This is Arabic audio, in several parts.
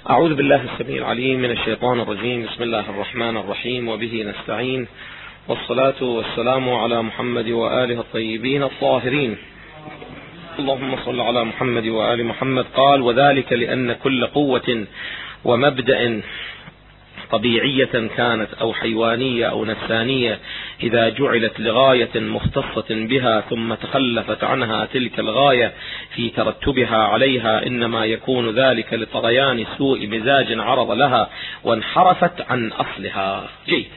أعوذ بالله السميع العليم من الشيطان الرجيم. بسم الله الرحمن الرحيم، وبه نستعين، والصلاة والسلام على محمد وآله الطيبين الطاهرين. اللهم صل على محمد وآل محمد. قال: وذلك لأن كل قوة ومبدأ طبيعية كانت أو حيوانية أو نفسانية إذا جعلت لغاية مختصة بها ثم تخلفت عنها تلك الغاية في ترتبها عليها، إنما يكون ذلك لطغيان سوء مزاج عرض لها وانحرفت عن أصلها. جيد.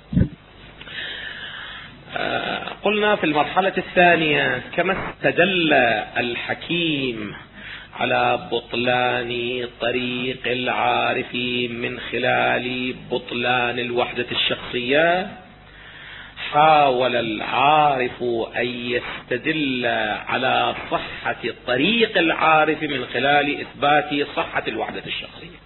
قلنا في المرحلة الثانية كما استدل الحكيم على بطلان طريق العارف من خلال بطلان الوحدة الشخصية، حاول العارف أن يستدل على صحة طريق العارف من خلال إثبات صحة الوحدة الشخصية.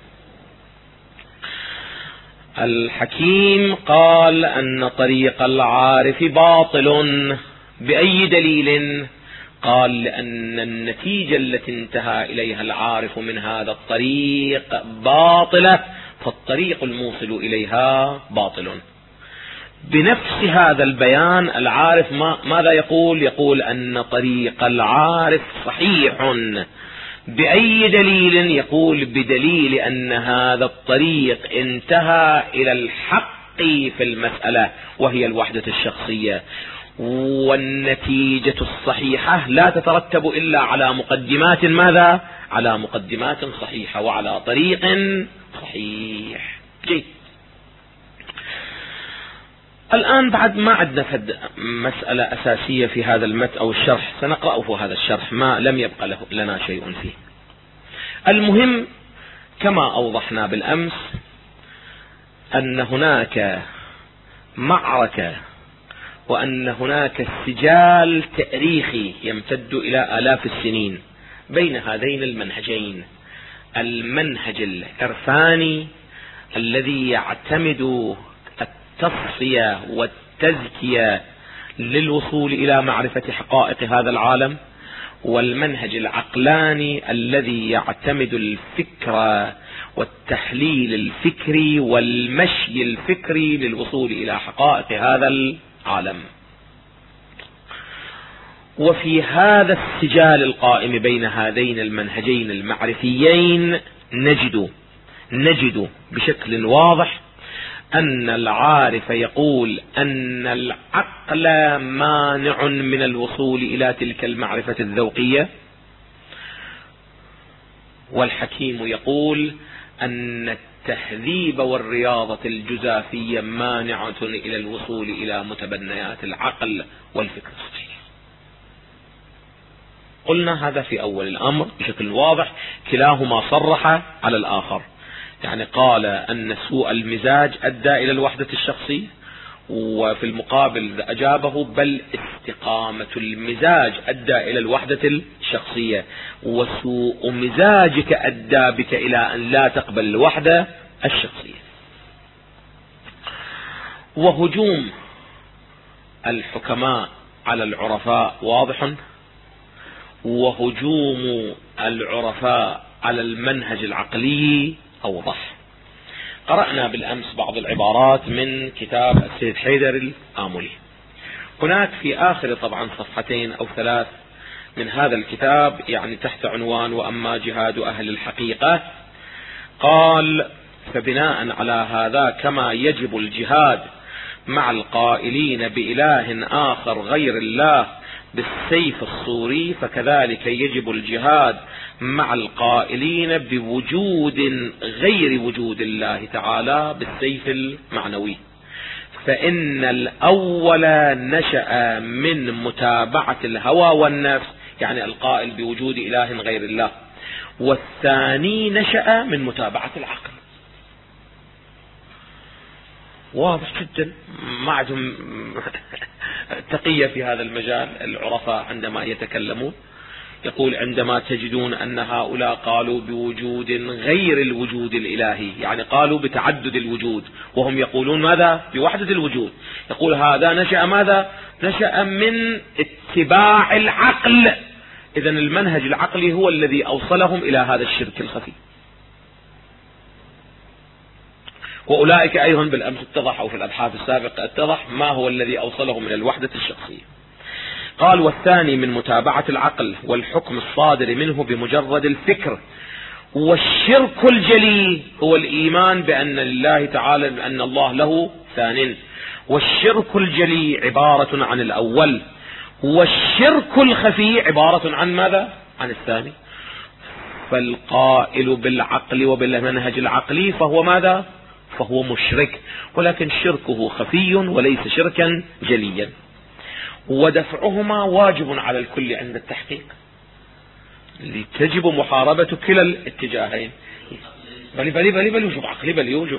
الحكيم قال أن طريق العارف باطل. بأي دليل؟ قال: لأن النتيجة التي انتهى إليها العارف من هذا الطريق باطلة، فالطريق الموصل إليها باطل. بنفس هذا البيان العارف ماذا يقول؟ يقول أن طريق العارف صحيح. بأي دليل؟ يقول: بدليل أن هذا الطريق انتهى إلى الحق في المسألة وهي الوحدة الشخصية، والنتيجة الصحيحة لا تترتب إلا على مقدمات ماذا؟ على مقدمات صحيحة وعلى طريق صحيح. جيد. الآن بعد ما عندنا مسألة أساسية في هذا المتن أو الشرح، سنقرأه هذا الشرح، ما لم يبقى لنا شيء فيه. المهم كما أوضحنا بالأمس أن هناك معركة وأن هناك سجال تاريخي يمتد إلى آلاف السنين بين هذين المنهجين: المنهج العرفاني الذي يعتمد التصفية والتزكية للوصول إلى معرفة حقائق هذا العالم، والمنهج العقلاني الذي يعتمد الفكر والتحليل الفكري والمشي الفكري للوصول إلى حقائق هذا العالم. وفي هذا السجال القائم بين هذين المنهجين المعرفيين نجد بشكل واضح أن العارف يقول أن العقل مانع من الوصول إلى تلك المعرفة الذوقية، والحكيم يقول أن التهذيب والرياضة الجزافية مانعة إلى الوصول إلى متبنيات العقل والفكر الصحيح. قلنا هذا في أول الأمر بشكل واضح، كلاهما صرح على الآخر، يعني قال أن سوء المزاج أدى إلى الوحدة الشخصية، وفي المقابل أجابه: بل استقامة المزاج أدى إلى الوحدة الشخصية، وسوء مزاجك أدى بك إلى أن لا تقبل الوحدة الشخصية. وهجوم الحكماء على العرفاء واضح، وهجوم العرفاء على المنهج العقلي أوضح. قرأنا بالأمس بعض العبارات من كتاب السيد حيدر الآملي. هناك في آخر طبعا صفحتين أو ثلاث من هذا الكتاب، يعني تحت عنوان وأما جهاد أهل الحقيقة، قال: فبناء على هذا كما يجب الجهاد مع القائلين بإله آخر غير الله بالسيف الصوري، فكذلك يجب الجهاد مع القائلين بوجود غير وجود الله تعالى بالسيف المعنوي، فإن الأول نشأ من متابعة الهوى والنفس، يعني القائل بوجود إله غير الله، والثاني نشأ من متابعة العقل. واضح جدا، ما عندهم تقية في هذا المجال العرفاء عندما يتكلمون. يقول: عندما تجدون أن هؤلاء قالوا بوجود غير الوجود الإلهي، يعني قالوا بتعدد الوجود، وهم يقولون ماذا؟ بوحدة الوجود. يقول هذا نشأ ماذا؟ نشأ من اتباع العقل. إذن المنهج العقلي هو الذي أوصلهم إلى هذا الشرك الخفي. وأولئك أيضا بالأمس اتضح أو في الأبحاث السابقة اتضح ما هو الذي أوصله من الوحدة الشخصية. قال والثاني من متابعة العقل والحكم الصادر منه بمجرد الفكر. والشرك الجلي هو الإيمان بأن الله تعالى بأن الله له ثان، والشرك الجلي عبارة عن الأول، والشرك الخفي عبارة عن ماذا؟ عن الثاني. فالقائل بالعقل وبالمنهج العقلي فهو ماذا؟ فهو مشرك، ولكن شركه خفي وليس شركا جليا. ودفعهما واجب على الكل عند التحقيق، تجب محاربة كلا الاتجاهين. بل وجوب عقلي،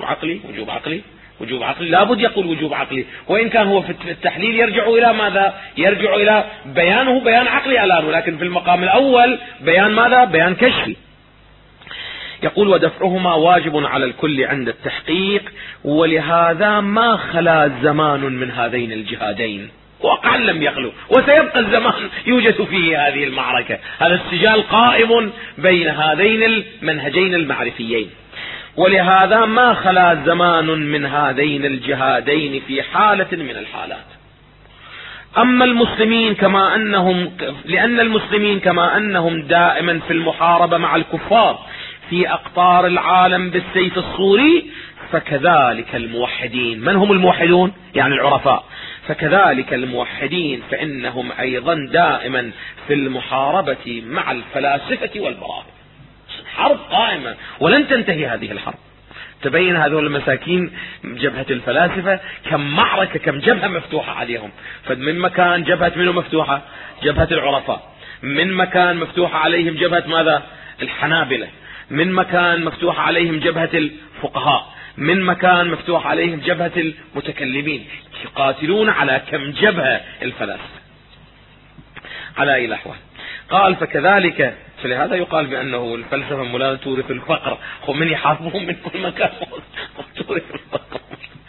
وجوب عقلي لابد يقول وجوب عقلي، وإن كان هو في التحليل يرجع إلى ماذا؟ يرجع إلى بيانه بيان عقلي الآن، ولكن في المقام الأول بيان ماذا؟ بيان كشفي. يقول ودفعهما واجب على الكل عند التحقيق، ولهذا ما خلا زمان من هذين الجهادين، واقعا لم يخلو، وسيبقى الزمان يوجد فيه هذه المعركة، هذا السجال قائم بين هذين المنهجين المعرفيين. ولهذا ما خلا زمان من هذين الجهادين في حالة من الحالات. أما المسلمين لأن المسلمين كما أنهم دائما في المحاربة مع الكفار في أقطار العالم بالسيف الصوري، فكذلك الموحدين. من هم الموحدون؟ يعني العرفاء. فكذلك الموحدين فإنهم أيضا دائما في المحاربة مع الفلاسفة والبراهمة. حرب قائمة ولن تنتهي هذه الحرب. تبين هذول المساكين جبهة الفلاسفة كم معركة، كم جبهة مفتوحة عليهم. فمن مكان جبهة منهم مفتوحة جبهة العرفاء، من مكان مفتوحة عليهم جبهة ماذا؟ الحنابلة، من مكان مفتوحة عليهم جبهة الفقهاء، من مكان مفتوح عليهم جبهة المتكلمين. يقاتلون على كم جبهة الفلاسفة على أي الأحوال. قال فكذلك، فلهذا يقال بأنه الفلسفة مولانا تورث الفقر، من يحاربهم من كل مكان تورث الفقر.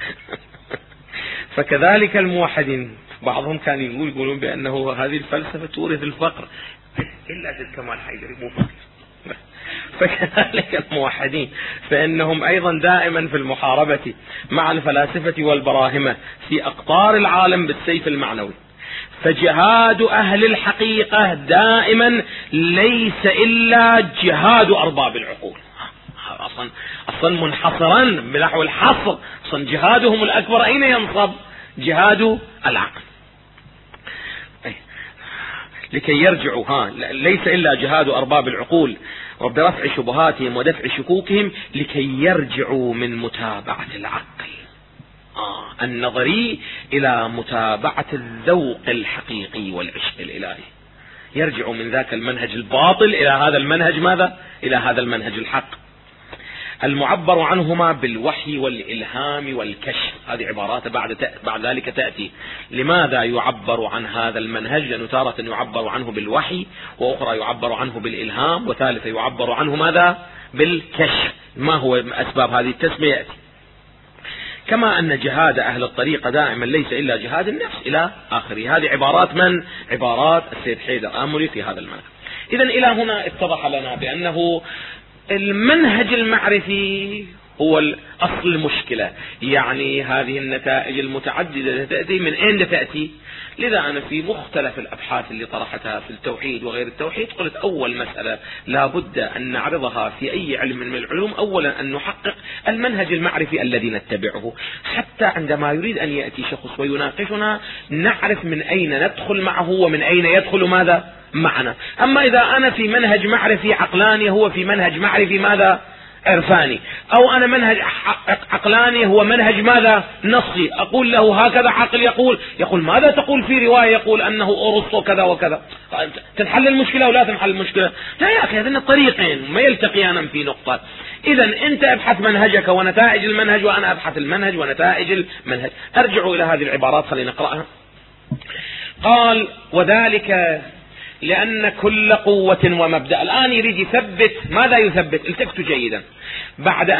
فكذلك الموحدين، بعضهم كان يقولون بأنه هذه الفلسفة تورث الفقر، إلا زد كمال حيدري مو فقر. فكذلك الموحدين فإنهم أيضا دائما في المحاربة مع الفلاسفة والبراهمة في أقطار العالم بالسيف المعنوي. فجهاد أهل الحقيقة دائما ليس إلا جهاد أرباب العقول. أصلا منحصرا بنحو الحصر، أصلا جهادهم الأكبر أين ينصب؟ جهاد العقل. لكي يرجعوا ليس إلا جهاد أرباب العقول وبرفع شبهاتهم ودفع شكوكهم، لكي يرجعوا من متابعة العقل النظري إلى متابعة الذوق الحقيقي والعشق الإلهي. يرجعوا من ذاك المنهج الباطل إلى هذا المنهج ماذا؟ إلى هذا المنهج الحق المعبر عنهما بالوحي والإلهام والكشف. هذه عبارات بعد ذلك تأتي. لماذا يعبر عن هذا المنهج؟ لأنه تارة يعبر عنه بالوحي، وأخرى يعبر عنه بالإلهام، وثالثة يعبر عنه ماذا؟ بالكشف. ما هو أسباب هذه التسمية يأتي. كما أن جهاد أهل الطريقة دائما ليس إلا جهاد النفس إلى آخره. هذه عبارات من؟ عبارات السيد حيدر آملي في هذا المنهج. إذن إلى هنا اتضح لنا بأنه المنهج المعرفي هو أصل المشكلة. يعني هذه النتائج المتعددة تأتي من أين تأتي؟ لذا أنا في مختلف الأبحاث اللي طرحتها في التوحيد وغير التوحيد قلت أول مسألة لابد أن نعرضها في أي علم من العلوم، أولا أن نحقق المنهج المعرفي الذي نتبعه، حتى عندما يريد أن يأتي شخص ويناقشنا نعرف من أين ندخل معه ومن أين يدخل ماذا معنا. أما إذا أنا في منهج معرفي عقلاني هو في منهج معرفي ماذا عرفاني، أو أنا منهج عقلاني هو منهج ماذا نصي، أقول له هكذا عقل يقول ماذا تقول في رواية يقول أنه أرسطو كذا وكذا، تنحل المشكلة ولا تنحل المشكلة؟ لا يا أخي، هذين الطريقين ما يلتقيان في نقطة. إذا أنت ابحث منهجك ونتائج المنهج، وأنا أبحث المنهج ونتائج المنهج. أرجعوا إلى هذه العبارات خلينا نقرأها. قال وذلك لأن كل قوة ومبدأ. الآن يريد يثبت. ماذا يثبت؟ التفتوا جيدا. بعد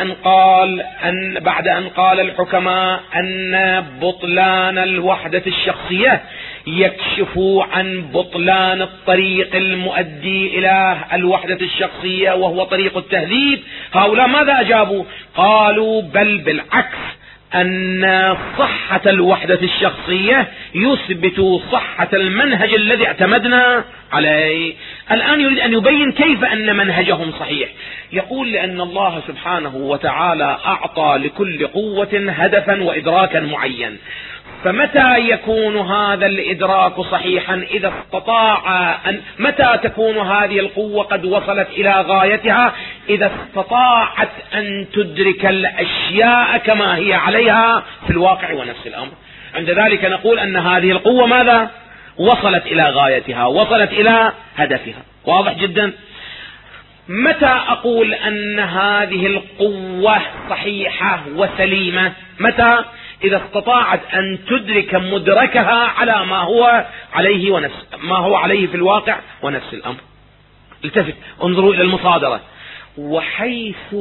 أن قال الحكماء أن بطلان الوحدة الشخصية يكشف عن بطلان الطريق المؤدي إلى الوحدة الشخصية وهو طريق التهذيب، هؤلاء ماذا أجابوا؟ قالوا بل بالعكس، أن صحة الوحدة الشخصية يثبت صحة المنهج الذي اعتمدنا عليه. الآن يريد أن يبين كيف أن منهجهم صحيح. يقول لأن الله سبحانه وتعالى أعطى لكل قوة هدفا وإدراكا معين، فمتى يكون هذا الإدراك صحيحا؟ إذا استطاع متى تكون هذه القوة قد وصلت إلى غايتها؟ إذا استطاعت أن تدرك الأشياء كما هي عليها في الواقع ونفس الأمر. عند ذلك نقول أن هذه القوة ماذا؟ وصلت إلى غايتها، وصلت إلى هدفها. واضح جدا. متى أقول أن هذه القوة صحيحة وسليمة؟ متى؟ إذا استطاعت أن تدرك مدركها على ما هو عليه في الواقع ونفس الأمر. التفت، انظروا إلى المصادرة. وحيث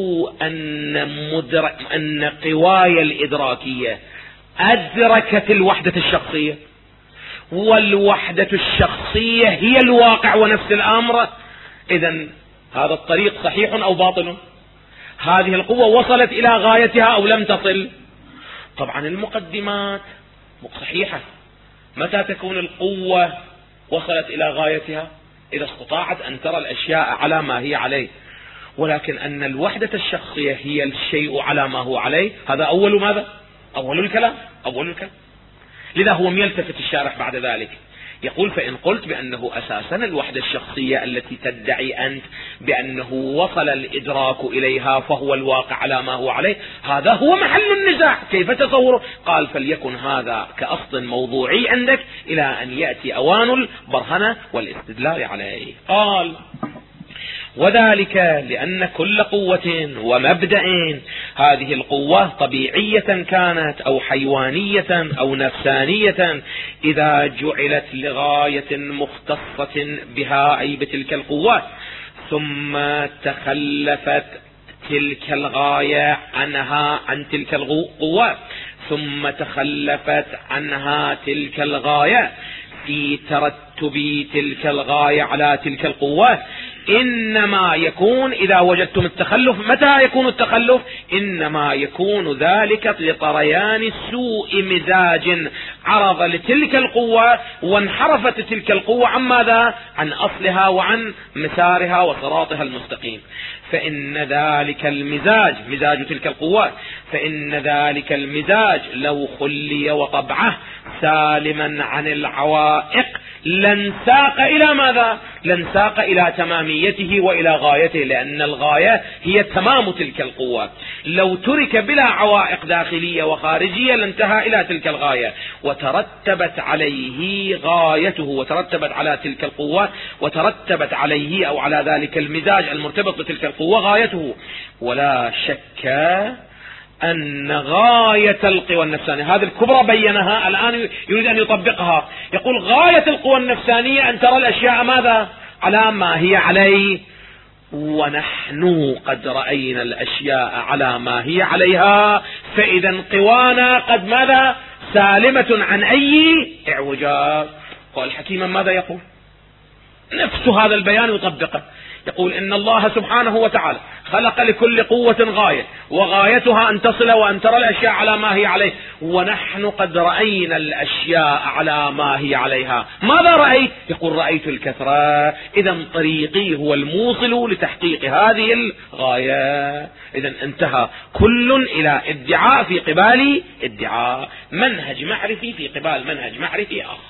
أن قواي الإدراكية أدركت الوحدة الشخصية، والوحدة الشخصية هي الواقع ونفس الأمر، إذن هذا الطريق صحيح أو باطل؟ هذه القوة وصلت إلى غايتها أو لم تصل؟ طبعا المقدمات صحيحة. متى تكون القوة وصلت إلى غايتها؟ إذا استطاعت أن ترى الأشياء على ما هي عليه. ولكن أن الوحدة الشخصية هي الشيء على ما هو عليه، هذا أول ماذا؟ أول الكلام. لذا هو يلتفت الشارح بعد ذلك يقول: فإن قلت بأنه أساسا الوحدة الشخصية التي تدعي أنت بأنه وصل الإدراك إليها فهو الواقع على ما هو عليه، هذا هو محل النزاع. كيف تصوره؟ قال: فليكن هذا كأصل موضوعي عندك إلى أن يأتي أوان البرهنة والاستدلال عليه. قال: وذلك لأن كل قوة ومبدأ، هذه القوة طبيعية كانت أو حيوانية أو نفسانية، إذا جعلت لغاية مختصة بها أي بتلك القوة، ثم تخلفت تلك الغاية عن تلك القوة، ثم تخلفت عنها تلك الغاية في ترتب تلك الغاية على تلك القوة، إنما يكون إذا وجدتم التخلف. متى يكون التخلف؟ إنما يكون ذلك لطريان سوء مزاج عرض لتلك القوة، وانحرفت تلك القوة عن ماذا؟ عن أصلها وعن مسارها وصراطها المستقيم. فإن ذلك المزاج، مزاج تلك القوة، فإن ذلك المزاج لو خلي وطبعه سالما عن العوائق لانساق إلى ماذا؟ لانساق إلى تماميته وإلى غايته، لأن الغاية هي تمام تلك القوة. لو ترك بلا عوائق داخلية وخارجية لانتهى إلى تلك الغاية، وترتبت عليه غايته، وترتبت على تلك القوة، وترتبت عليه أو على ذلك المزاج المرتبط بتلك القوة غايته. ولا شك أن غاية القوى النفسانية هذه الكبرى بينها، الآن يريد أن يطبقها. يقول: غاية القوى النفسانية أن ترى الأشياء ماذا؟ على ما هي عليه، ونحن قد رأينا الأشياء على ما هي عليها، فإذا قوانا قد ماذا؟ سالمة عن أي اعوجاج. قال حكيما ماذا يقول؟ نفس هذا البيان يطبقه. يقول: إن الله سبحانه وتعالى خلق لكل قوة غاية، وغايتها أن تصل وأن ترى الأشياء على ما هي عليه، ونحن قد رأينا الأشياء على ما هي عليها. ماذا رأيت؟ يقول: رأيت الكثرة. إذا طريقي هو الموصل لتحقيق هذه الغاية. إذا انتهى كل إلى ادعاء في قبال ادعاء، منهج معرفي في قبال منهج معرفي آخر.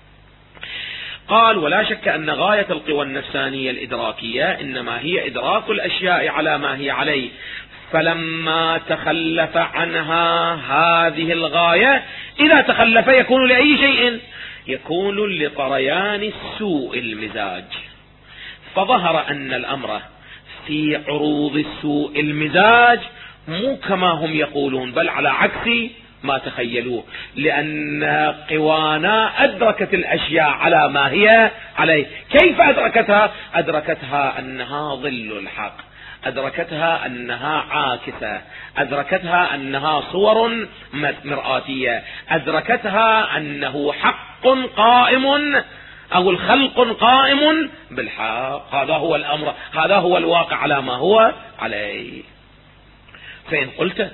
قال: ولا شك أن غاية القوى النفسانية الإدراكية إنما هي إدراك الأشياء على ما هي عليه، فلما تخلف عنها هذه الغاية، إذا تخلف يكون لأي شيء؟ يكون لطريان سوء المزاج. فظهر أن الأمر في عروض سوء المزاج مو كما هم يقولون، بل على عكس ما تخيلوه، لأن قوانا أدركت الأشياء على ما هي عليه. كيف أدركتها؟ أدركتها أنها ظل الحق، أدركتها أنها عاكسة، أدركتها أنها صور مرآتية، أدركتها أنه حق قائم أو الخلق قائم بالحق. هذا هو الأمر، هذا هو الواقع على ما هو عليه. فإن قلت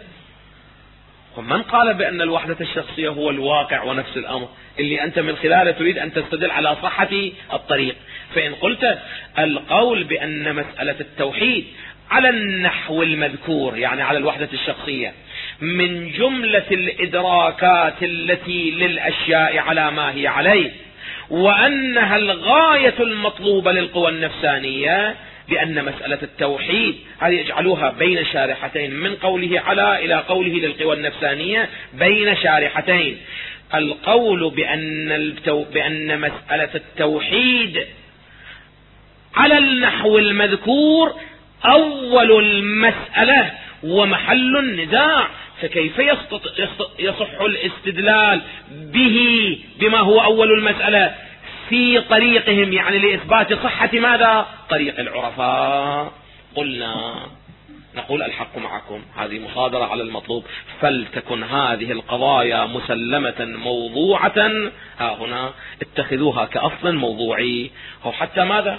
ومن قال بأن الوحدة الشخصية هو الواقع ونفس الأمر اللي أنت من خلاله تريد أن تستدل على صحة الطريق؟ فإن قلت القول بأن مسألة التوحيد على النحو المذكور، يعني على الوحدة الشخصية، من جملة الإدراكات التي للأشياء على ما هي عليه، وأنها الغاية المطلوبة للقوى النفسانية، لأن مسألة التوحيد هذه يجعلوها بين شارحتين، من قوله على إلى قوله للقوى النفسانية بين شارحتين. القول بأن مسألة التوحيد على النحو المذكور أول المسألة ومحل النزاع، فكيف يصح الاستدلال به بما هو أول المسألة في طريقهم، يعني لإثبات صحة ماذا؟ طريق العرفاء. قلنا نقول الحق معكم، هذه مصادرة على المطلوب، فلتكن هذه القضايا مسلمة موضوعة ها هنا، اتخذوها كأصل موضوعي. أو حتى ماذا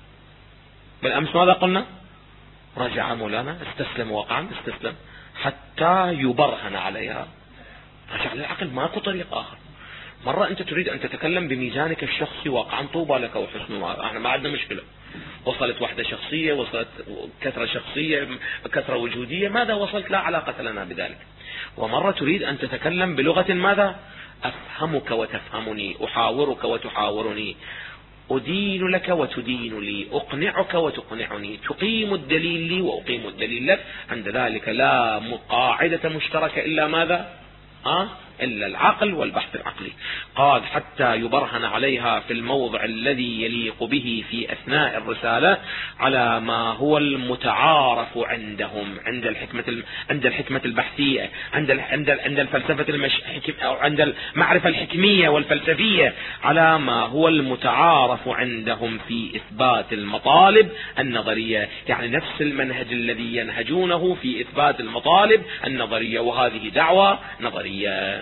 بالأمس ماذا قلنا؟ رجع مولانا استسلم واقعا، استسلم حتى يبرهن عليها، رجع للعقل، ماكو طريق آخر. مرة أنت تريد أن تتكلم بميزانك الشخصي واقعا، طوبى لك وحسن، احنا ما عندنا مشكلة، وصلت وحدة شخصية، وصلت كثرة شخصية، كثرة وجودية، ماذا وصلت؟ لا علاقة لنا بذلك. ومرة تريد أن تتكلم بلغة ماذا؟ أفهمك وتفهمني، أحاورك وتحاورني، أدين لك وتدين لي، أقنعك وتقنعني، تقيم الدليل لي وأقيم الدليل لك. عند ذلك لا قاعدة مشتركة إلا ماذا؟ إلا العقل والبحث العقلي. قال حتى يبرهن عليها في الموضع الذي يليق به في أثناء الرسالة على ما هو المتعارف عندهم، عند الحكمة البحثية، عند الفلسفة أو عند المعرفة الحكمية والفلسفية، على ما هو المتعارف عندهم في إثبات المطالب النظرية، يعني نفس المنهج الذي ينهجونه في إثبات المطالب النظرية، وهذه دعوة نظرية.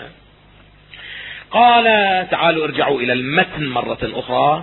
قال تعالوا ارجعوا إلى المتن مرة أخرى.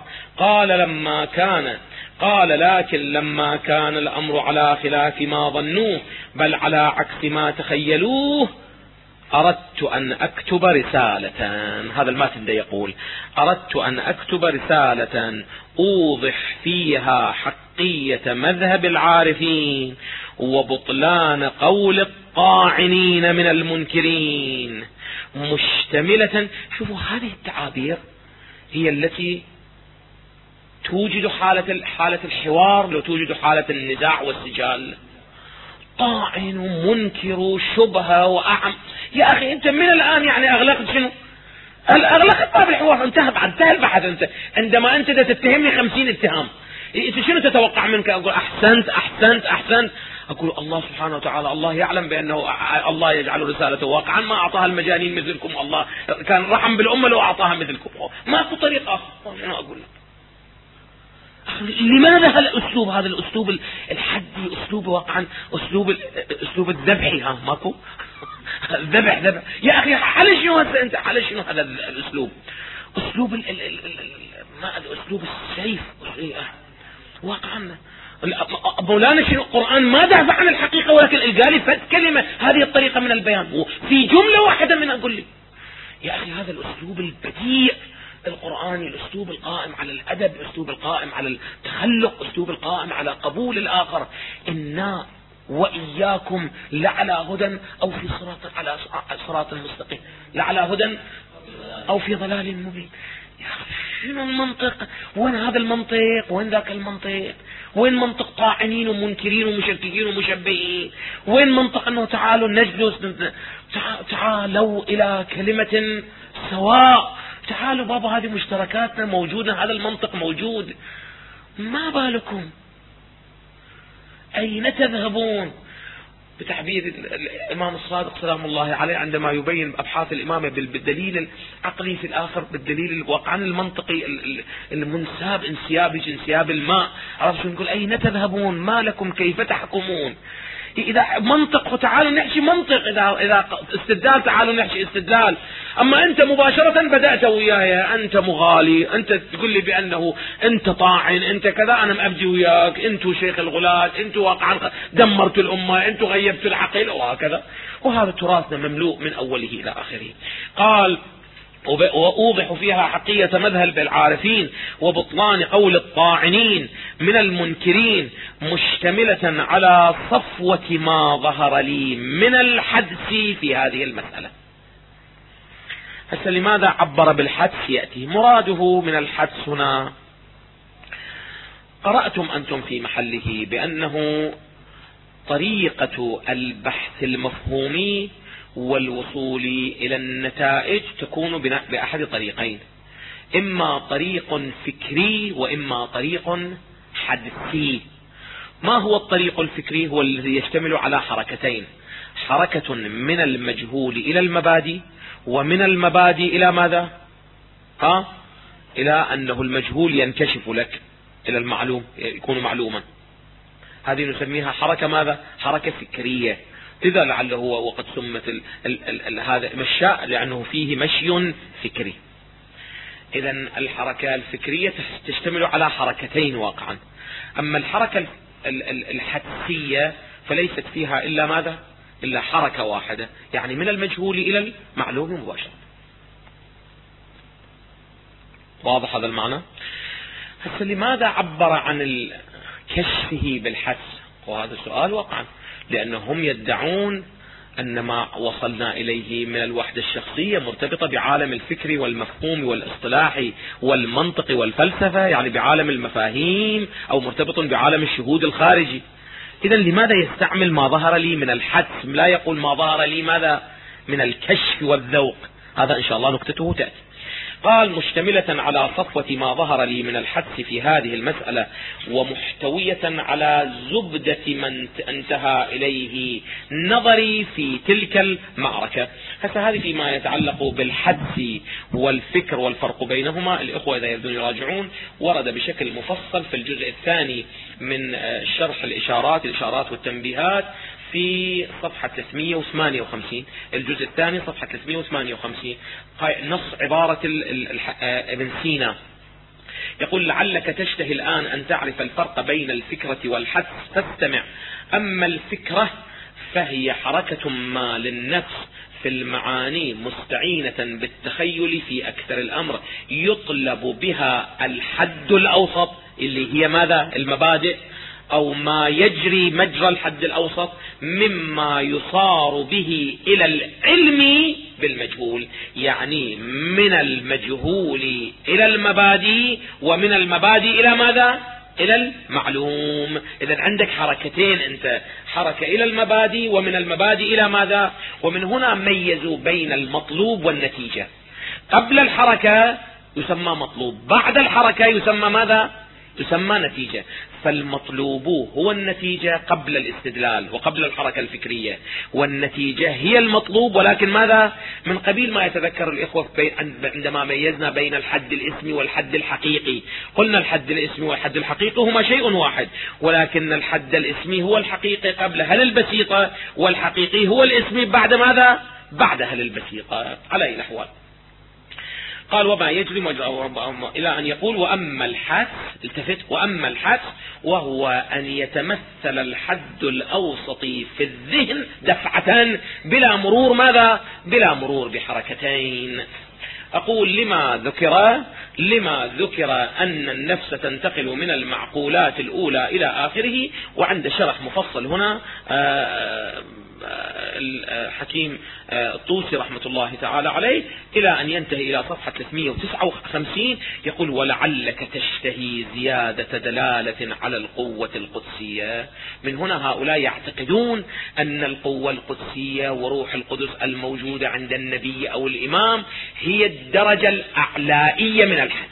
قال لكن لما كان الأمر على خلاف ما ظنوه بل على عكس ما تخيلوه أردت أن أكتب رسالة. هذا المتن ده يقول أردت أن أكتب رسالة أوضح فيها حقية مذهب العارفين وبطلان قول الطاعنين من المنكرين، مشتملة. شوفوا هذه التعابير هي التي توجد حالة الحوار، لو توجد حالة النزاع والسجال. طاعن ومنكر شبهة وأعم. يا أخي أنت من الآن يعني أغلقت شنو؟ أغلقت باب الحوار، انتهى البحث. أنت عندما أنت تتهمني 50 اتهام، أنت شنو تتوقع منك؟ أقول أحسنت. أقول الله سبحانه وتعالى الله يعلم بأنه الله يجعل رسالته واقعا، ما أعطاها المجانين مثلكم، الله كان رحم بالأمة لو أعطاها مثلكم، ماكو طريق آخر. شنو أقول لك؟ لماذا هذا الأسلوب الحدي، أسلوب واقعا، أسلوب الذبحي، ماكو ذبح. يا أخي على شنو أنت، على شنو هذا الأسلوب؟ أسلوب أسلوب السيف واقعا. مولانا شنو القرآن ما دافع عن الحقيقة، ولكن القالي فد كلمة هذه الطريقة من البيان في جملة واحدة من أقول لي. يا أخي هذا الأسلوب البديع القرآني، الأسلوب القائم على الأدب، الأسلوب القائم على التخلق، الأسلوب القائم على قبول الآخر. إنا وإياكم لعلى هدى أو في صراط مستقيم، لعلى هدى أو في ضلال مبين. يا أخي شنو المنطق؟ وين هذا المنطق؟ وين ذاك المنطق؟ وين منطق طاعنين ومنكرين ومشككين ومشبهين؟ وين منطق أنه تعالوا نجلس، تعالوا إلى كلمة سواء، تعالوا بابا هذه مشتركاتنا موجودة، هذا المنطق موجود. ما بالكم أين تذهبون؟ بتعبير الإمام الصادق سلام الله عليه عندما يبين أبحاث الإمامة بالدليل العقلي في الآخر، بالدليل الواقعي المنطقي المنساب انسياب الماء، عرفتوا نقول أين تذهبون؟ ما لكم كيف تحكمون؟ إذا منطق تعالوا نحكي منطق، إذا استدلال تعالوا نحكي استدلال. أما أنت مباشرة بدأت وياي، أنت مغالي، أنت تقول لي بأنه أنت طاعن، أنت كذا، أنا مأبدي وياك، أنتوا شيخ الغلاة، أنتوا واقعا دمرتوا الأمة، أنتوا غيبتوا العقل وهكذا. وهذا تراثنا مملوء من أوله إلى آخره. قال: وأوضح فيها حقية مذهب العارفين وبطلان قول الطاعنين من المنكرين، مشتملة على صفوة ما ظهر لي من الحدث في هذه المسألة. هسه لماذا عبر بالحدث؟ يأتي مراده من الحدث هنا. قرأتم أنتم في محله بأنه طريقة البحث المفهومي والوصول إلى النتائج تكون بأحد طريقين: إما طريق فكري وإما طريق حدثي. ما هو الطريق الفكري؟ هو الذي يشتمل على حركتين: حركة من المجهول إلى المبادئ، ومن المبادئ إلى ماذا؟ إلى أنه المجهول ينكشف لك، إلى المعلوم يكون معلوما. هذه نسميها حركة ماذا؟ حركة فكرية. لذا لعله هو وقد سمت هذا مشاء لأنه فيه مشي فكري. إذا الحركة الفكرية تشتمل على حركتين واقعا. أما الحركة الحدسية فليست فيها إلا ماذا؟ إلا حركة واحدة، يعني من المجهول إلى المعلوم مباشرة. واضح هذا المعنى؟ هسه لماذا عبر عن كشفه بالحدس؟ وهذا سؤال واقعا، لأنهم يدعون أن ما وصلنا إليه من الوحدة الشخصية مرتبطة بعالم الفكر والمفهوم والاصطلاح والمنطق والفلسفة، يعني بعالم المفاهيم، أو مرتبط بعالم الشهود الخارجي. إذن لماذا يستعمل ما ظهر لي من الحدس؟ لا يقول ما ظهر لي ماذا؟ من الكشف والذوق. هذا إن شاء الله نكتته تأتي. قال: مشتملة على صفوة ما ظهر لي من الحدس في هذه المسألة، ومحتوية على زبدة من انتهى إليه نظري في تلك المعركة. هذه فيما يتعلق بالحدس والفكر والفرق بينهما. الإخوة إذا يبدون يراجعون، ورد بشكل مفصل في الجزء الثاني من شرح الإشارات والتنبيهات في صفحة 358، الجزء الثاني صفحة 358، نص عبارة ابن سينا يقول: لعلك تشتهي الآن أن تعرف الفرق بين الفكرة والحدس، فاستمع. أما الفكرة فهي حركة ما للنفس في المعاني مستعينة بالتخيل في أكثر الأمر، يطلب بها الحد الأوسط اللي هي ماذا؟ المبادئ، أو ما يجري مجرى الحد الأوسط مما يصار به إلى العلم بالمجهول، يعني من المجهول إلى المبادئ، ومن المبادئ إلى ماذا؟ إلى المعلوم. إذن عندك حركتين أنت، حركة إلى المبادئ ومن المبادئ إلى ماذا؟ ومن هنا ميزوا بين المطلوب والنتيجة. قبل الحركة يسمى مطلوب، بعد الحركة يسمى ماذا؟ تسمى نتيجة. فالمطلوب هو النتيجة قبل الاستدلال وقبل الحركة الفكرية، والنتيجة هي المطلوب، ولكن ماذا؟ من قبيل ما يتذكر الإخوة عندما ميزنا بين الحد الاسمي والحد الحقيقي. قلنا الحد الاسمي والحد الحقيقي هما شيء واحد، ولكن الحد الاسمي هو الحقيقي قبل هل البسيطة، والحقيقي هو الاسمي بعد ماذا؟ بعد هل البسيطة. على أي الأحوال قال: وما يجري إلى أن يقول: وأما الحدس، التفت، وأما الحدس وهو أن يتمثل الحد الأوسط في الذهن دفعة بلا مرور ماذا؟ بلا مرور بحركتين. أقول: لما ذكر أن النفس تنتقل من المعقولات الأولى إلى آخره. وعند شرح مفصل هنا الحكيم الطوسي رحمة الله تعالى عليه إلى أن ينتهي إلى صفحة 359 يقول: ولعلك تشتهي زيادة دلالة على القوة القدسية. من هنا هؤلاء يعتقدون أن القوة القدسية وروح القدس الموجودة عند النبي أو الإمام هي الدرجة الأعلائية من الحدس.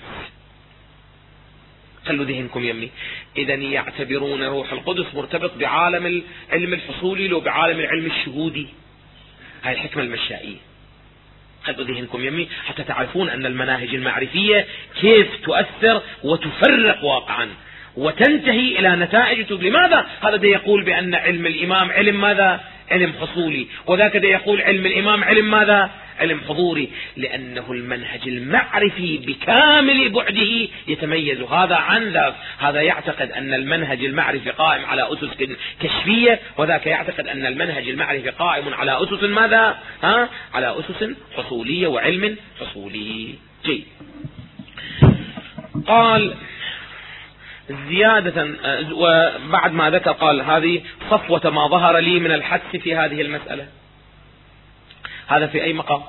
خلوا ذهنكم يمي. إذن يعتبرون روح القدس مرتبط بعالم العلم الحصولي لو بعالم العلم الشهودي. هاي الحكمة المشائية. خلوا ذهنكم يمي حتى تعرفون أن المناهج المعرفية كيف تؤثر وتفرق واقعا وتنتهي إلى نتائج. لماذا؟ هذا ده يقول بأن علم الإمام علم ماذا؟ علم حصولي، وذاك ده يقول علم الإمام علم ماذا؟ علم حضوري، لأنه المنهج المعرفي بكامل بعده يتميز هذا عن ذاك. هذا يعتقد أن المنهج المعرفي قائم على أسس كشفية، وذاك يعتقد أن المنهج المعرفي قائم على أسس ماذا؟ على أسس حصولية وعلم حصولي. جيد. قال زيادة، وبعد ما ذكر قال هذه صفوة ما ظهر لي من الحدث في هذه المسألة. هذا في أي مقام؟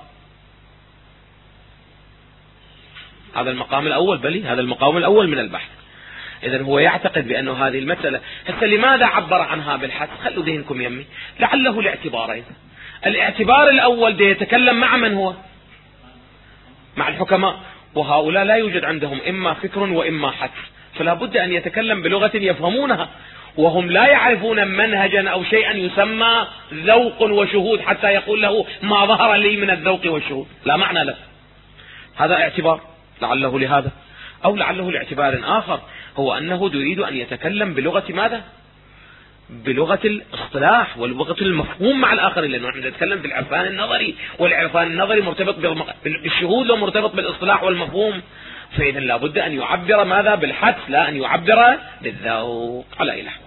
هذا المقام الأول، بلي هذا المقام الأول من البحث. إذن هو يعتقد بأن هذه المسألة. هسه لماذا عبر عنها بالحدث؟ خلوا ذهنكم يمي، لعله لاعتبارين. الاعتبار الأول ده يتكلم مع من هو؟ مع الحكماء، وهؤلاء لا يوجد عندهم إما فكر وإما حدث، فلا بد أن يتكلم بلغة يفهمونها، وهم لا يعرفون منهجا أو شيئا يسمى ذوق وشهود حتى يقول له ما ظهر لي من الذوق والشهود، لا معنى له. هذا اعتبار لعله لهذا، أو لعله لاعتبار آخر، هو أنه يريد أن يتكلم بلغة ماذا؟ بلغة الاصطلاح ولغة المفهوم مع الآخرين، لأنه نحن نتكلم في العرفان النظري، والعرفان النظري مرتبط بالشهود ومرتبط بالاصطلاح والمفهوم، فإذا لا بد أن يعبر ماذا؟ بالحدس، لا أن يعبر بالذوق على أي الأحوال.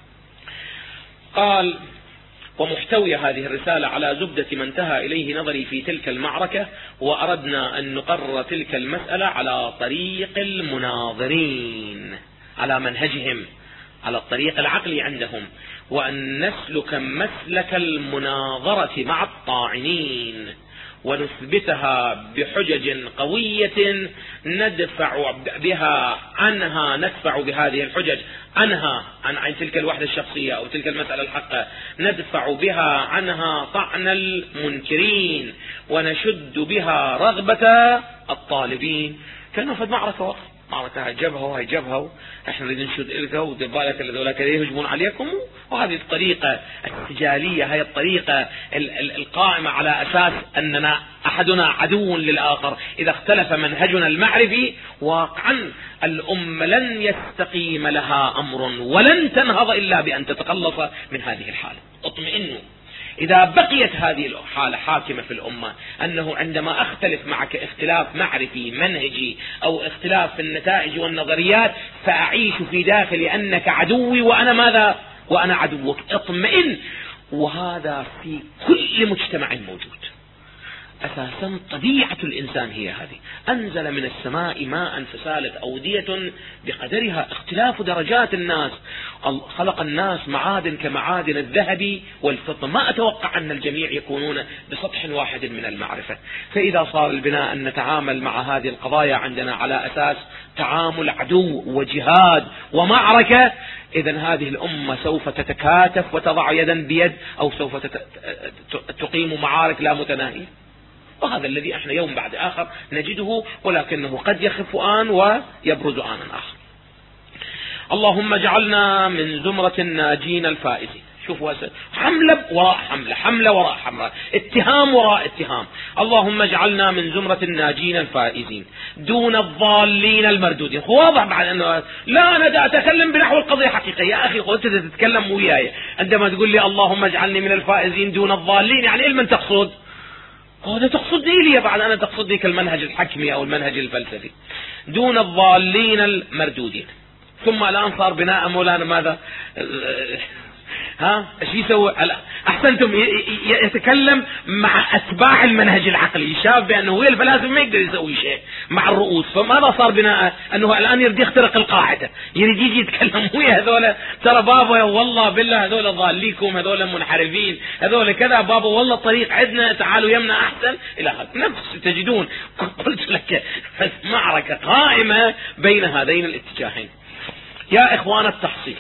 قال ومحتوي هذه الرسالة على زبدة ما انتهى إليه نظري في تلك المعركة، وأردنا أن نقرر تلك المسألة على طريق المناظرين، على منهجهم، على الطريق العقلي عندهم، وأن نسلك مسلك المناظرة مع الطاعنين، ونثبتها بحجج قوية ندفع بها عنها، ندفع بهذه الحجج عنها، عن تلك الوحدة الشخصية أو تلك المسألة الحقة، ندفع بها عنها طعن المنكرين، ونشد بها رغبة الطالبين. كانوا في معركة هاي جبهة وهي جبهة، احنا نريد نشد إلك ودبالك ذولاك يهجمون عليكم، وهذه الطريقة السجالية، هي الطريقة القائمة على أساس أننا أحدنا عدو للآخر. إذا اختلف منهجنا المعرفي واقعا الأمة لن يستقيم لها أمر ولن تنهض إلا بأن تتخلص من هذه الحالة. اطمئنوا، إذا بقيت هذه الحالة حاكمة في الأمة، أنه عندما أختلف معك اختلاف معرفي منهجي أو اختلاف في النتائج والنظريات، فأعيش في داخلي أنك عدوي وأنا ماذا؟ وأنا عدوك. اطمئن. وهذا في كل مجتمع موجود. أساسا طبيعة الإنسان هي هذه، أنزل من السماء ماء فسالت أودية بقدرها، اختلاف درجات الناس، خلق الناس معادن كمعادن الذهب والفضة، ما أتوقع أن الجميع يكونون بسطح واحد من المعرفة. فإذا صار البناء أن نتعامل مع هذه القضايا عندنا على أساس تعامل عدو وجهاد ومعركة، إذن هذه الأمة سوف تتكاتف وتضع يدا بيد، أو سوف تقيم معارك لا متناهية. وهذا الذي احنا يوم بعد آخر نجده، ولكنه قد يخف آن ويبرز آن آخر. اللهم اجعلنا من زمرة الناجين الفائزين. شوفوا حملة وراء حملة، حملة وراء حملة، اتهام وراء اتهام. اللهم اجعلنا من زمرة الناجين الفائزين دون الضالين المردودين. واضح بعد أنه لا أنا أتكلم بنحو القضية حقيقية. يا أخي قلت تتكلم وياي عندما تقول لي اللهم اجعلني من الفائزين دون الضالين، يعني إيه من تقصد؟ هذا تقصدني لي بعد، أنا تقصدني كالمنهج الحكمي أو المنهج الفلسفي. دون الضالين المردودين. ثم الآن صار بناء مولانا ماذا؟ ايش يسوي؟ احسنتم، يتكلم مع اتباع المنهج العقلي، شاف بانه هو الفلاسفه ما يقدر يسوي شيء مع الرؤوس. فماذا صار بناء؟ انه الان يريد يخترق القاعده، يريد يجي يتكلم ويا هذول، ترى بابا والله بالله هذول ضاليكم، هذول منحرفين، هذول كذا، بابا والله الطريق عندنا، تعالوا يمنا احسن الى هذا. نفس تجدون قلت لك معركه قائمه بين هذين الاتجاهين. يا اخوان التحصيل،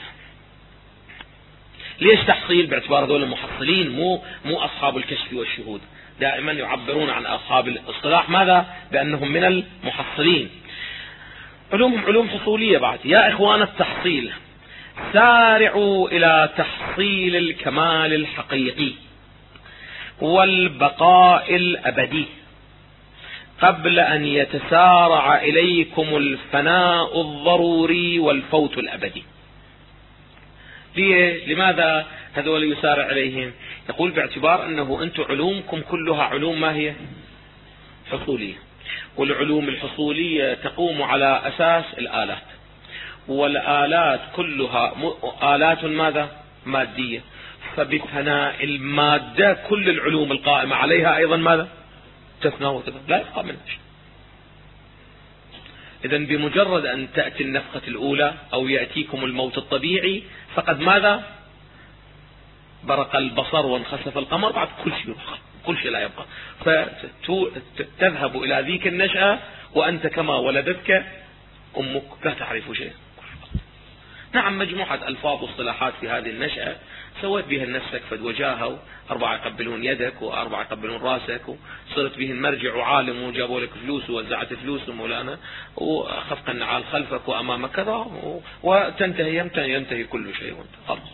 ليش تحصيل؟ باعتبار هذول المحصلين مو أصحاب الكشف والشهود، دائما يعبرون عن أصحاب الاصطلاح ماذا؟ بأنهم من المحصلين. علومهم علوم حصولية بعد. يا إخوان التحصيل، سارعوا إلى تحصيل الكمال الحقيقي والبقاء الأبدي قبل أن يتسارع إليكم الفناء الضروري والفوت الأبدي. لماذا هذول يسارع إليهم؟ يقول باعتبار أنه أنتم علومكم كلها علوم ما هي حصولية، والعلوم الحصولية تقوم على أساس الآلات، والآلات كلها آلات ماذا؟ مادية، فبفناء المادة كل العلوم القائمة عليها أيضا ماذا؟ تفنى وتفنى، لا يبقى منها شيء. إذن بمجرد أن تأتي النفخة الأولى أو يأتيكم الموت الطبيعي فقد ماذا؟ برق البصر وانخسف القمر، بعد كل شيء يبقى، كل شيء لا يبقى، فتذهب إلى ذيك النشأة وأنت كما ولدتك أمك لا تعرف شيء. نعم، مجموعة ألفاظ واصطلاحات في هذه النشأة سويت بها لنفسك فد وجاهه، 4 يقبلون يدك و4 يقبلون راسك، وصرت به المرجع وعالم وجابوا لك فلوس ووزعت فلوس مولانا وخفق النعال خلفك وأمامك كذا، وتنتهي ينتهي كل شيء وانت خلص.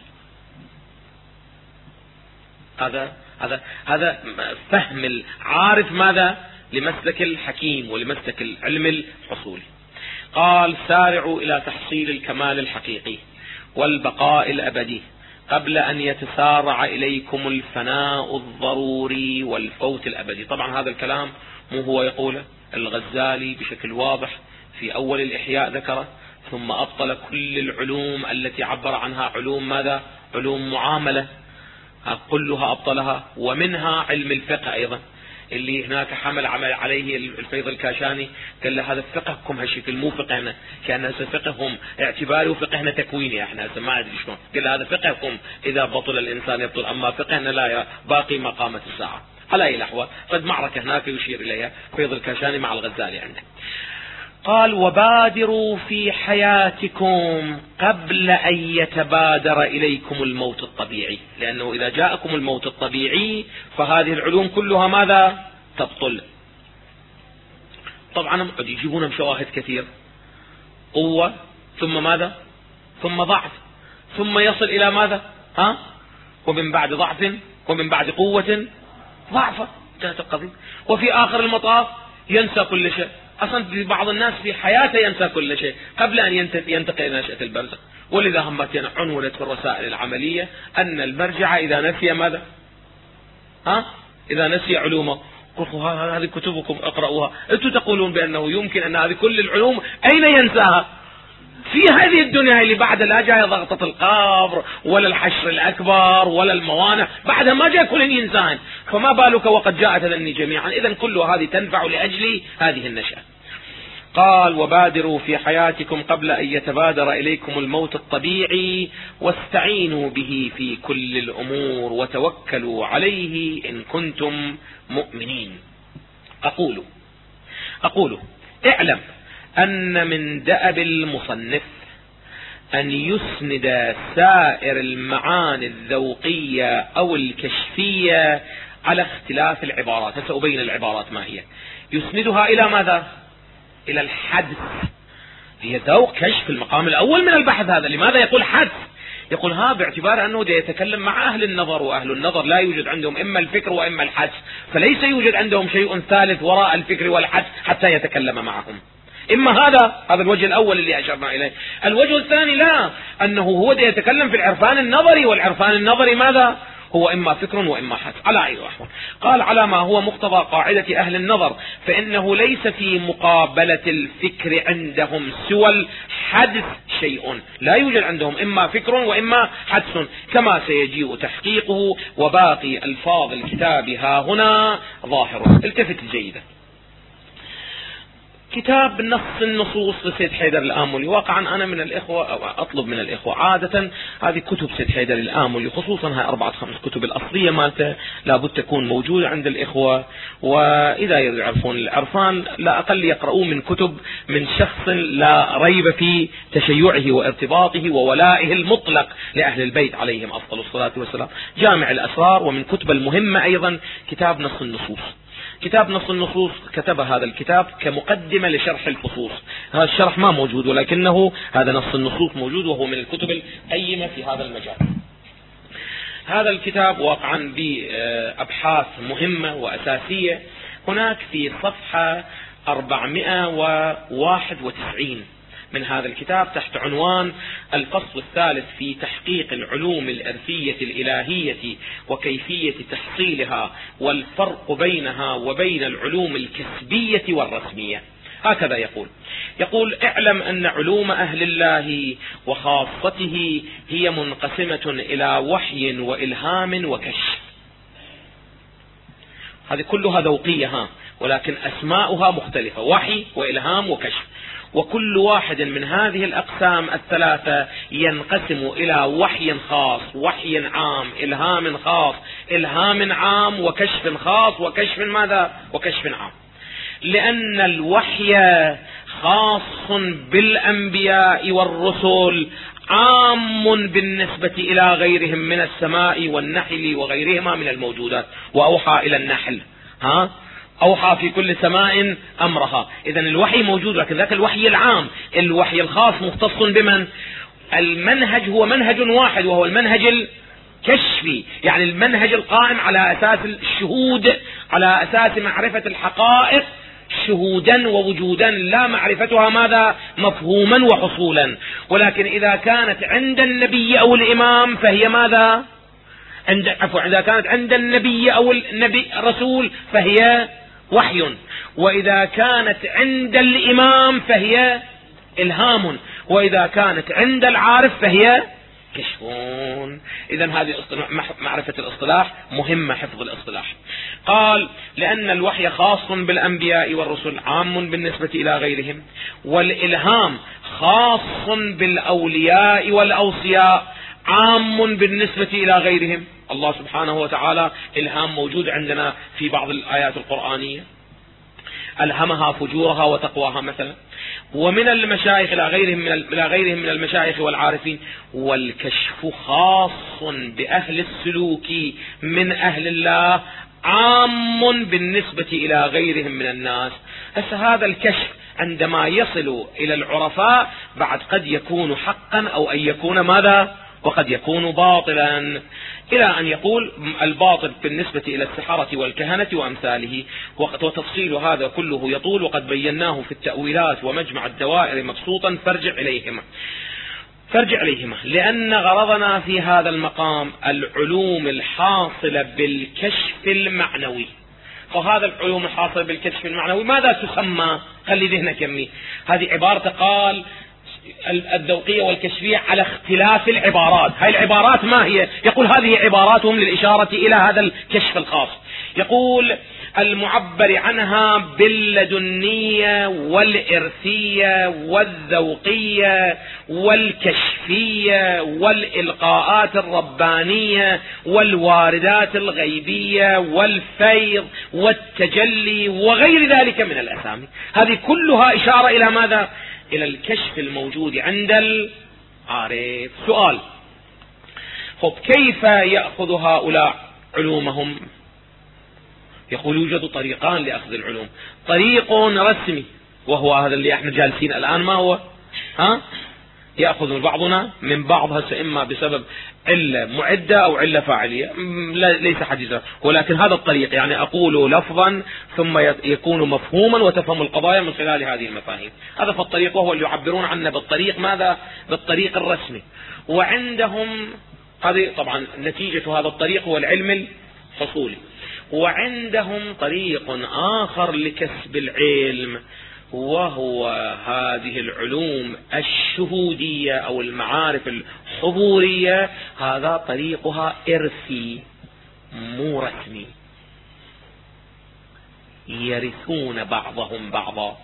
هذا فهم العارف ماذا؟ لمسلك الحكيم ولمسلك العلم الحصولي. قال: سارعوا إلى تحصيل الكمال الحقيقي والبقاء الأبدي قبل أن يتسارع إليكم الفناء الضروري والفوت الأبدي. طبعا هذا الكلام مو هو يقوله، الغزالي بشكل واضح في أول الإحياء ذكره، ثم أبطل كل العلوم التي عبر عنها علوم ماذا؟ علوم معاملة، كلها أبطلها، ومنها علم الفقه أيضا اللي هناك حمل عليه الفيض الكاشاني، قال له هذا فقهكم هالشكل مو فقهنا، كان فقههم اعتباري وفقهنا تكويني، احنا ما ادري شلون، قال له هذا فقهكم اذا بطل الانسان يبطل، اما فقهنا لا باقي ما قامت الساعه. على اي الاحوال قد معركه هناك يشير اليها فيض الكاشاني مع الغزالي عنده. قال: وبادروا في حياتكم قبل أن يتبادر إليكم الموت الطبيعي، لأنه إذا جاءكم الموت الطبيعي فهذه العلوم كلها ماذا؟ تبطل. طبعا يجيبون بشواهد كثير، قوة ثم ماذا؟ ثم ضعف، ثم يصل إلى ماذا؟ ومن بعد ضعف ومن بعد قوة ضعفة، انتهت القضية، وفي آخر المطاف ينسى كل شيء. أصلا بعض الناس في حياته ينسى كل شيء قبل أن ينتقل إلى نشأة البرزخ، ولذا همتنا عنونت في الرسائل العملية أن المرجع إذا نسي ماذا؟ إذا نسي علومه، هذه كتبكم اقرأوها، أنتم تقولون بأنه يمكن أن هذه كل العلوم أين ينساها؟ في هذه الدنيا اللي بعد لا جاء ضغطة القبر ولا الحشر الأكبر ولا الموانع، بعدها ما جاء كل إنسان، فما بالك وقد جاءت ذني جميعا. إذن كل هذه تنفع لأجل هذه النشأة. قال: وبادروا في حياتكم قبل أن يتبادر إليكم الموت الطبيعي واستعينوا به في كل الأمور وتوكلوا عليه إن كنتم مؤمنين. أقول اعلم أن من دأب المصنف أن يسند سائر المعاني الذوقية أو الكشفية على اختلاف العبارات. سأبين العبارات ما هي. يسندها إلى ماذا؟ إلى الحدث. هي ذوق كشف المقام الأول من البحث. هذا لماذا يقول حدث؟ يقول باعتبار أنه يتكلم مع أهل النظر، وأهل النظر لا يوجد عندهم إما الفكر وإما الحدث، فليس يوجد عندهم شيء ثالث وراء الفكر والحدث حتى يتكلم معهم. إما هذا الوجه الأول اللي أشرنا إليه. الوجه الثاني لا، أنه هو يتكلم في العرفان النظري، والعرفان النظري ماذا؟ هو إما فكر وإما حدث. على أي أحوال قال: على ما هو مقتضى قاعدة أهل النظر، فإنه ليس في مقابلة الفكر عندهم سوى الحدث شيء، لا يوجد عندهم إما فكر وإما حدث، كما سيجيء تحقيقه، وباقي ألفاظ الكتاب ها هنا ظاهر. التفت جيدا. كتاب نص النصوص لسيد حيدر الآملي. واقعا أنا من الإخوة أو أطلب من الإخوة عادة هذه كتب سيد حيدر الآملي، خصوصا هاي 4-5 كتب الأصلية مالته لابد تكون موجودة عند الإخوة، وإذا يعرفون العرفان لا أقل يقرؤوا من كتب من شخص لا ريب في تشيعه وارتباطه وولائه المطلق لأهل البيت عليهم أفضل الصلاة والسلام. جامع الأسرار، ومن كتب المهمة أيضا كتاب نص النصوص. كتاب نص النصوص كتب هذا الكتاب كمقدمة لشرح الفصوص. هذا الشرح ما موجود، ولكنه هذا نص النصوص موجود، وهو من الكتب القيمة في هذا المجال. هذا الكتاب واقعا بأبحاث مهمة وأساسية. هناك في صفحة 491 من هذا الكتاب تحت عنوان الفصل الثالث في تحقيق العلوم الإرثية الإلهية وكيفية تحصيلها والفرق بينها وبين العلوم الكسبية والرسمية. هكذا يقول اعلم أن علوم أهل الله وخاصته هي منقسمة إلى وحي وإلهام وكشف. هذه كلها ذوقية ولكن أسماؤها مختلفة، وحي وإلهام وكشف، وكل واحد من هذه الأقسام الثلاثة ينقسم إلى وحي خاص، وحي عام، إلهام خاص، إلهام عام، وكشف خاص، وكشف ماذا؟ وكشف عام. لأن الوحي خاص بالأنبياء والرسل، عام بالنسبة إلى غيرهم من السماء والنحل وغيرهما من الموجودات. وأوحى إلى النحل، أوحى في كل سماء أمرها. إذن الوحي موجود، لكن ذاك الوحي العام. الوحي الخاص مختص بمن؟ المنهج هو منهج واحد، وهو المنهج الكشفي، يعني المنهج القائم على أساس الشهود، على أساس معرفة الحقائق شهودا ووجودا، لا معرفتها ماذا؟ مفهوما وحصولا. ولكن إذا كانت عند النبي أو الإمام فهي ماذا؟ إذا كانت عند النبي أو الرسول فهي وحي، وإذا كانت عند الإمام فهي إلهام، وإذا كانت عند العارف فهي كشفون. إذن هذه معرفة الاصطلاح مهمة، حفظ الاصطلاح. قال لأن الوحي خاص بالأنبياء والرسل، عام بالنسبة إلى غيرهم، والإلهام خاص بالأولياء والأوصياء، عام بالنسبة إلى غيرهم. الله سبحانه وتعالى إلهام موجود عندنا في بعض الآيات القرآنية، ألهمها فجورها وتقواها مثلا. ومن المشايخ إلى غيرهم من المشايخ والعارفين. والكشف خاص بأهل السلوك من أهل الله، عام بالنسبة إلى غيرهم من الناس. هذا الكشف عندما يصل إلى العرفاء بعد قد يكون حقا أو أن يكون ماذا؟ وقد يكون باطلا، إلى أن يقول الباطل بالنسبة إلى السحرة والكهنة وأمثاله. وتفصيل هذا كله يطول، وقد بيناه في التأويلات ومجمع الدوائر مبسوطا، فارجع إليهما، لأن غرضنا في هذا المقام العلوم الحاصلة بالكشف المعنوي. فهذا العلوم الحاصلة بالكشف المعنوي ماذا تسمى؟ خلي ذهنك يمي، هذه عبارة قال الذوقية والكشفية على اختلاف العبارات. هاي العبارات ما هي؟ يقول هذه عباراتهم للإشارة إلى هذا الكشف الخاص. يقول المعبر عنها باللدنية والإرثية والذوقية والكشفية والإلقاءات الربانية والواردات الغيبية والفيض والتجلي وغير ذلك من الأسامي. هذه كلها إشارة إلى ماذا؟ إلى الكشف الموجود عند العارف. سؤال: كيف يأخذ هؤلاء علومهم؟ يقول يوجد طريقان لأخذ العلوم. طريق رسمي، وهو هذا اللي احنا جالسين الآن. ما هو؟ يأخذ بعضنا من بعض، هسه إما بسبب علة معدة أو علة فاعلية، ليس حديثا، ولكن هذا الطريق، يعني أقول لفظا ثم يكون مفهوما وتفهم القضايا من خلال هذه المفاهيم. هذا في الطريق، وهو اللي يعبرون عنه بالطريق ماذا؟ بالطريق الرسمي. وعندهم هذه طبعا نتيجة هذا الطريق هو العلم الحصولي. وعندهم طريق آخر لكسب العلم، وهو هذه العلوم الشهودية أو المعارف الحضورية. هذا طريقها إرثي مو رسمي، يرثون بعضهم بعضا.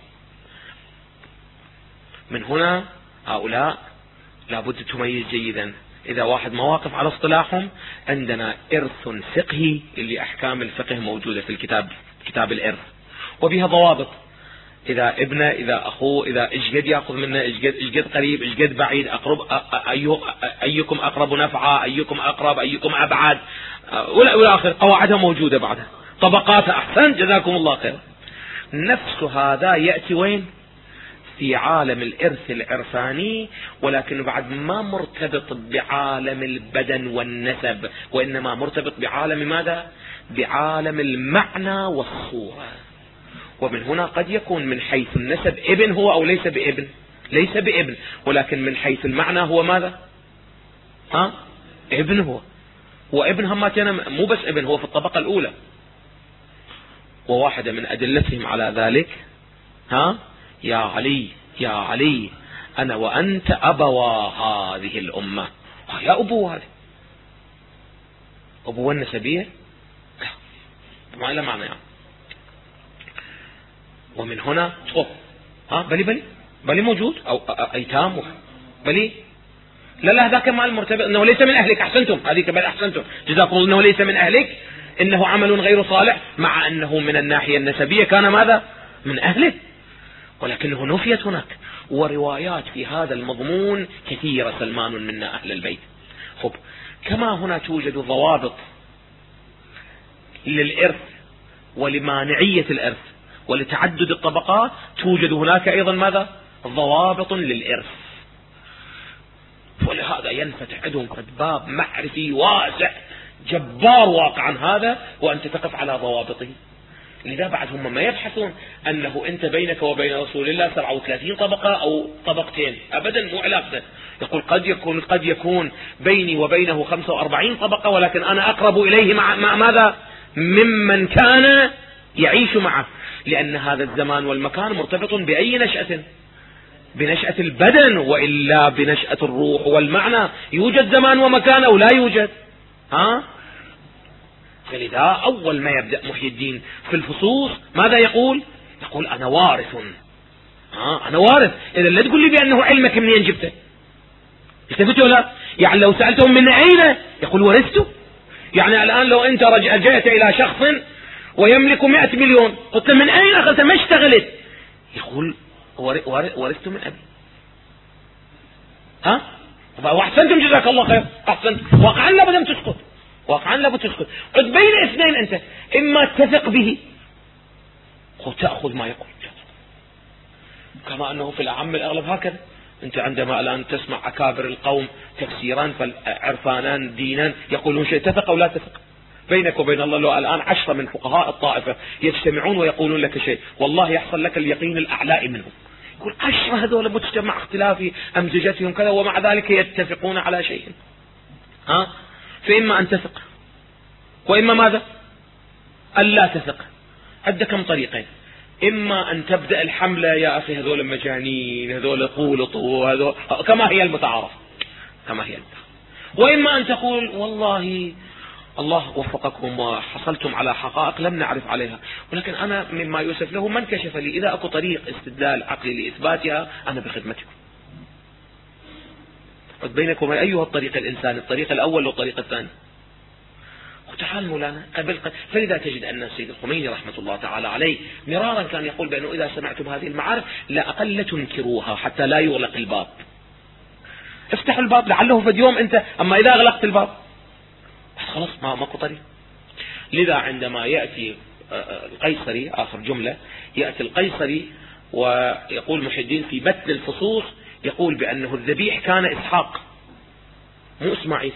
من هنا هؤلاء لابد تميز جيدا. إذا واحد ما واقف على اصطلاحهم، عندنا إرث فقهي اللي أحكام الفقه موجودة في كتاب الإرث، وبها ضوابط. إذا ابنه، إذا أخوه، إذا إجقد يأخذ منه، إجقد قريب، إجقد بعيد، أيكم أقرب نفعا، أيكم أقرب، أيكم أبعد، والآخر قواعدها موجودة بعدها، طبقاتها. أحسن، جزاكم الله خير. نفس هذا يأتي وين؟ في عالم الإرث العرفاني، ولكن بعد ما مرتبط بعالم البدن والنسب، وإنما مرتبط بعالم ماذا؟ بعالم المعنى والصورة. ومن هنا قد يكون من حيث النسب ابن هو أو ليس بابن، ليس بابن، ولكن من حيث المعنى هو ماذا؟ ابن. هو ابن هماتنا، مو بس ابن، هو في الطبقة الأولى. وواحدة من أدلتهم على ذلك يا علي يا علي أنا وأنت أبوا هذه الأمة. يا أبو هذه أبوة النسبية ما له معنى يعني. ومن هنا بلي موجود أو أيتام بلي لا هذاك ما المرتبط انه ليس من اهلك. احسنتم، هذيك بل احسنتم جزاكم الله. انه ليس من اهلك، انه عمل غير صالح، مع انه من الناحية النسبية كان ماذا؟ من اهله، ولكنه نفيت هناك. وروايات في هذا المضمون كثيرة. سلمان منا اهل البيت. كما هنا توجد ضوابط للإرث ولمانعية الإرث ولتعدد الطبقات، توجد هناك أيضا ماذا؟ ضوابط للإرث. ولهذا ينفتح عندهم باب معرفي واسع جبار واقعا هذا، وأنت تقف على ضوابطه. لذا بعد هم ما يبحثون أنه أنت بينك وبين رسول الله 37 طبقة أو طبقتين، أبدا مو علاقته. يقول قد يكون بيني وبينه 45 طبقة، ولكن أنا أقرب إليه مع ماذا؟ ممن كان يعيش معه، لأن هذا الزمان والمكان مرتبط بأي نشأة؟ بنشأة البدن، وإلا بنشأة الروح والمعنى. يوجد زمان ومكان أو لا يوجد؟ فلذا أول ما يبدأ محي الدين في الفصوص ماذا يقول؟ يقول أنا وارث. أنا وارث. إذا لا تقول لي بأنه علمك منين جبته. التفتوا لا؟ يعني لو سألتهم من أين يقول ورثته. يعني الآن لو أنت رجعت إلى شخص ويملك 100 مليون، قلت من أين أخذت؟ ما اشتغلت؟ يقول ورثت من أبي. وأحسنتم جزاك الله خير. أحسنتم. واقعا لابد تسكت. واقعا لابد تسكت. قد بين اثنين أنت، إما تثق به وتأخذ ما يقول، كما أنه في الأعم الأغلب هكذا. أنت عندما الآن تسمع أكابر القوم تفسيران فالعرفانان دينا يقولون شيء، تثق أو لا تثق. بينك وبين الله لو الآن 10 من فقهاء الطائفة يجتمعون ويقولون لك شيء، والله يحصل لك اليقين الأعلى منهم. يقول 10 هذول مجتمع اختلاف أمزجتهم كذا، ومع ذلك يتفقون على شيء. فإما أن تثق وإما ماذا؟ ألا تثق. عندك كم طريقين. إما أن تبدأ الحملة يا أخي هذول مجانين، هذول قولطوا، هذول كما هي المتعارف، وإما أن تقول والله الله وفقكم وحصلتم على حقائق لم نعرف عليها، ولكن أنا مما يوسف له من كشف لي، إذا أكو طريق استدلال عقلي لإثباتها أنا بخدمتكم. بينكم أيها الطريق الإنساني، الطريق الأول والطريق الثاني. وتعال مولانا فلذا تجد أن السيد الخميني رحمة الله تعالى عليه مرارا كان يقول بأنه إذا سمعتم هذه المعارف لا أقل تنكروها حتى لا يغلق الباب. افتح الباب لعله في يوم أنت، أما إذا أغلقت الباب خلاص ماكو طريق. لذا عندما يأتي القيصري آخر جملة، يأتي القيصري ويقول محي الدين في متن الفصوص، يقول بأنه الذبيح كان إسحاق مو إسماعيل.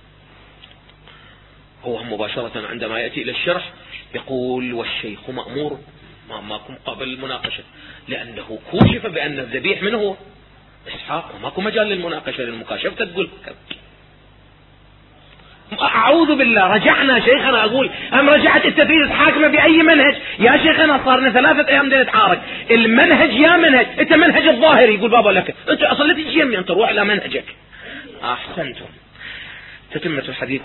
هو مباشرة عندما يأتي إلى الشرح يقول والشيخ مأمور، ماكم قبل المناقشة، لأنه كشف بأن الذبيح من هو؟ إسحاق، وماكو مجال للمناقشة للمكاشفة تقول أعوذ بالله. رجعنا شيخنا، أقول أم رجعت التفيد حاكمة بأي منهج؟ يا شيخنا صارنا 3 أيام بدنا نتعارك. المنهج يا منهج، أنت منهج الظاهري يقول بابا لك، أنت أصلا تجي يمي أنت روح إلى منهجك. أحسنتم. تتمة الحديث.